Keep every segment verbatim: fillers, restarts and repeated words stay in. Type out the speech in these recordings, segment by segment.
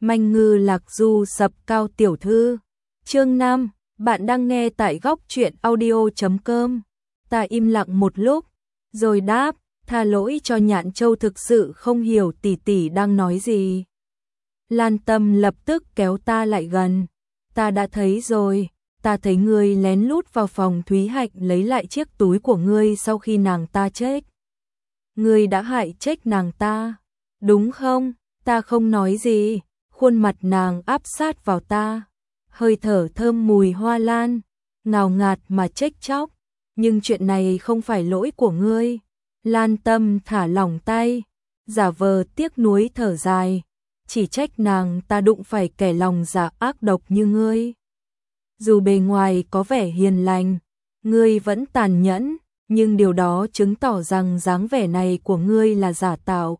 Manh ngư lạc du sập cao tiểu thư. Chương năm, bạn đang nghe tại góc truyện audio chấm com. Ta im lặng một lúc, rồi đáp, tha lỗi cho Nhạn Châu, thực sự không hiểu tỷ tỷ đang nói gì. Lan Tâm lập tức kéo ta lại gần. Ta đã thấy rồi, ta thấy ngươi lén lút vào phòng Thúy Hạnh lấy lại chiếc túi của ngươi sau khi nàng ta chết. Ngươi đã hại chết nàng ta, đúng không? Ta không nói gì, khuôn mặt nàng áp sát vào ta, hơi thở thơm mùi hoa lan, ngào ngạt mà trách chóc. Nhưng chuyện này không phải lỗi của ngươi. Lan Tâm thả lỏng tay, giả vờ tiếc nuối thở dài, chỉ trách nàng ta đụng phải kẻ lòng dạ ác độc như ngươi. Dù bề ngoài có vẻ hiền lành, ngươi vẫn tàn nhẫn, nhưng điều đó chứng tỏ rằng dáng vẻ này của ngươi là giả tạo.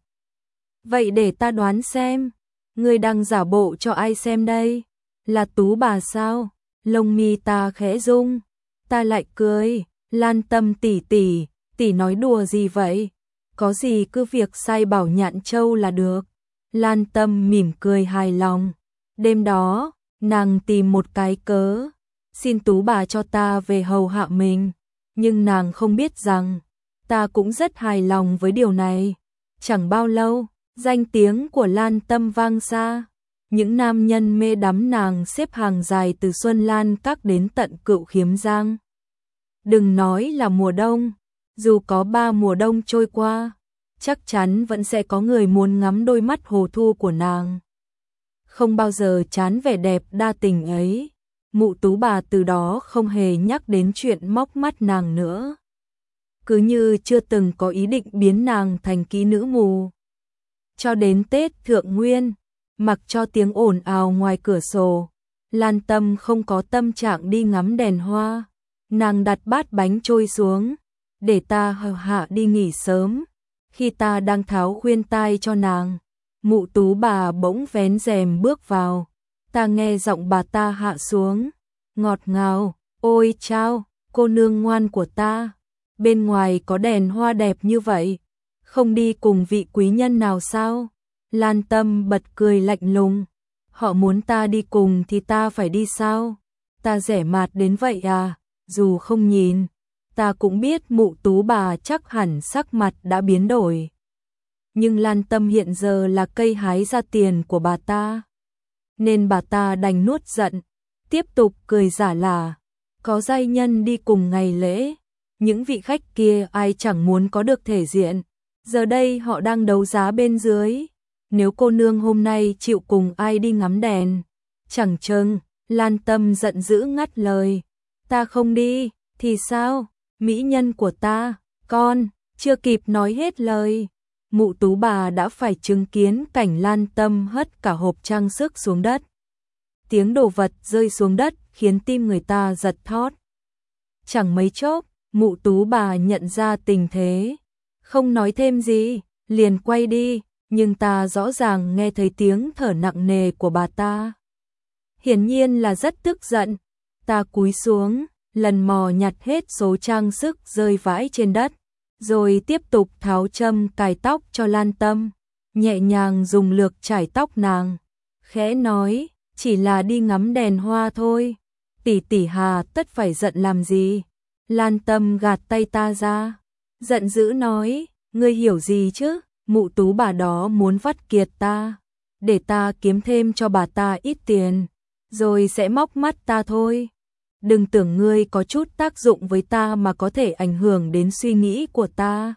Vậy để ta đoán xem, ngươi đang giả bộ cho ai xem đây? Là Tú bà sao? Lông mi ta khẽ rung, ta lại cười. Lan Tâm tỷ tỷ, tỷ nói đùa gì vậy? Có gì cứ việc sai bảo Nhạn Châu là được. Lan Tâm mỉm cười hài lòng. Đêm đó, nàng tìm một cái cớ, xin Tú bà cho ta về hầu hạ mình. Nhưng nàng không biết rằng, ta cũng rất hài lòng với điều này. Chẳng bao lâu, danh tiếng của Lan Tâm vang xa. Những nam nhân mê đắm nàng xếp hàng dài từ Xuân Lan Các đến tận Cựu Khiếm Giang. Đừng nói là mùa đông, dù có ba mùa đông trôi qua, chắc chắn vẫn sẽ có người muốn ngắm đôi mắt hồ thu của nàng. Không bao giờ chán vẻ đẹp đa tình ấy, mụ Tú bà từ đó không hề nhắc đến chuyện móc mắt nàng nữa. Cứ như chưa từng có ý định biến nàng thành kỹ nữ mù. Cho đến Tết Thượng Nguyên, mặc cho tiếng ồn ào ngoài cửa sổ, Lan Tâm không có tâm trạng đi ngắm đèn hoa. Nàng đặt bát bánh trôi xuống, để ta hầu hạ đi nghỉ sớm. Khi ta đang tháo khuyên tai cho nàng, mụ Tú bà bỗng vén rèm bước vào. Ta nghe giọng bà ta hạ xuống, ngọt ngào, ôi chao, cô nương ngoan của ta. Bên ngoài có đèn hoa đẹp như vậy, không đi cùng vị quý nhân nào sao? Lan Tâm bật cười lạnh lùng, họ muốn ta đi cùng thì ta phải đi sao? Ta rẻ mạt đến vậy à? Dù không nhìn, ta cũng biết mụ Tú bà chắc hẳn sắc mặt đã biến đổi. Nhưng Lan Tâm hiện giờ là cây hái ra tiền của bà ta, nên bà ta đành nuốt giận, tiếp tục cười giả là có giai nhân đi cùng ngày lễ. Những vị khách kia ai chẳng muốn có được thể diện, giờ đây họ đang đấu giá bên dưới. Nếu cô nương hôm nay chịu cùng ai đi ngắm đèn, chẳng chừng. Lan Tâm giận dữ ngắt lời, ta không đi, thì sao? Mỹ nhân của ta, con, chưa kịp nói hết lời, mụ Tú bà đã phải chứng kiến cảnh Lan Tâm hất cả hộp trang sức xuống đất. Tiếng đồ vật rơi xuống đất khiến tim người ta giật thót. Chẳng mấy chốc, mụ Tú bà nhận ra tình thế, không nói thêm gì, liền quay đi, nhưng ta rõ ràng nghe thấy tiếng thở nặng nề của bà ta. Hiển nhiên là rất tức giận. Ta cúi xuống, lần mò nhặt hết số trang sức rơi vãi trên đất, rồi tiếp tục tháo châm cài tóc cho Lan Tâm, nhẹ nhàng dùng lược chải tóc nàng, khẽ nói, chỉ là đi ngắm đèn hoa thôi, tỷ tỷ hà tất phải giận làm gì? Lan Tâm gạt tay ta ra, giận dữ nói, ngươi hiểu gì chứ? Mụ Tú bà đó muốn vắt kiệt ta, để ta kiếm thêm cho bà ta ít tiền, rồi sẽ móc mắt ta thôi. Đừng tưởng ngươi có chút tác dụng với ta mà có thể ảnh hưởng đến suy nghĩ của ta.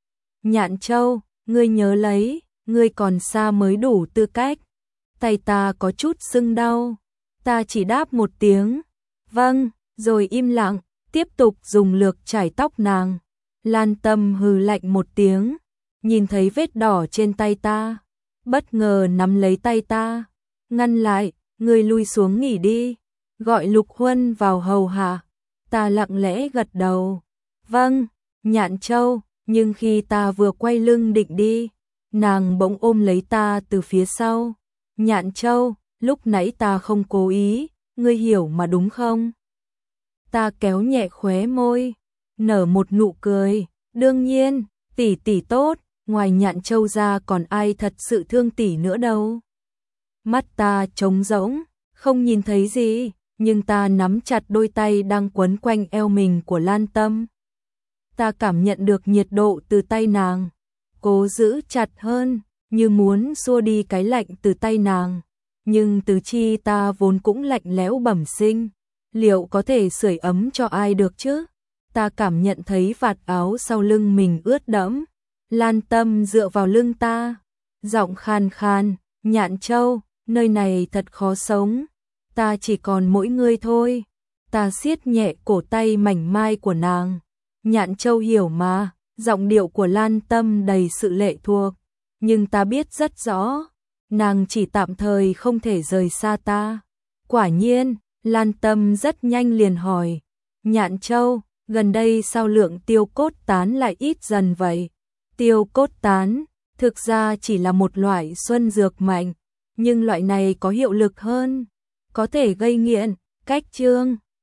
Nhạn Châu, ngươi nhớ lấy, ngươi còn xa mới đủ tư cách. Tay ta có chút sưng đau, ta chỉ đáp một tiếng, vâng, rồi im lặng, tiếp tục dùng lược chải tóc nàng. Lan Tâm hừ lạnh một tiếng, nhìn thấy vết đỏ trên tay ta, bất ngờ nắm lấy tay ta, ngăn lại, ngươi lui xuống nghỉ đi, gọi Lục Huân vào hầu hạ. Ta lặng lẽ gật đầu, vâng, Nhạn Châu, nhưng khi ta vừa quay lưng định đi, nàng bỗng ôm lấy ta từ phía sau. Nhạn Châu, lúc nãy ta không cố ý, ngươi hiểu mà đúng không? Ta kéo nhẹ khóe môi, nở một nụ cười, đương nhiên, tỷ tỷ tốt, ngoài Nhạn Châu ra còn ai thật sự thương tỷ nữa đâu. Mắt ta trống rỗng, không nhìn thấy gì, nhưng ta nắm chặt đôi tay đang quấn quanh eo mình của Lan Tâm. Ta cảm nhận được nhiệt độ từ tay nàng, cố giữ chặt hơn, như muốn xua đi cái lạnh từ tay nàng. Nhưng tứ chi ta vốn cũng lạnh lẽo bẩm sinh, liệu có thể sưởi ấm cho ai được chứ? Ta cảm nhận thấy vạt áo sau lưng mình ướt đẫm. Lan Tâm dựa vào lưng ta, giọng khan khan, Nhạn Châu, nơi này thật khó sống, ta chỉ còn mỗi ngươi thôi. Ta siết nhẹ cổ tay mảnh mai của nàng. Nhạn Châu hiểu mà, giọng điệu của Lan Tâm đầy sự lệ thuộc, nhưng ta biết rất rõ, nàng chỉ tạm thời không thể rời xa ta. Quả nhiên, Lan Tâm rất nhanh liền hỏi, Nhạn Châu, gần đây sao lượng tiêu cốt tán lại ít dần vậy? Tiêu cốt tán, thực ra chỉ là một loại xuân dược mạnh, nhưng loại này có hiệu lực hơn, có thể gây nghiện. Cách chương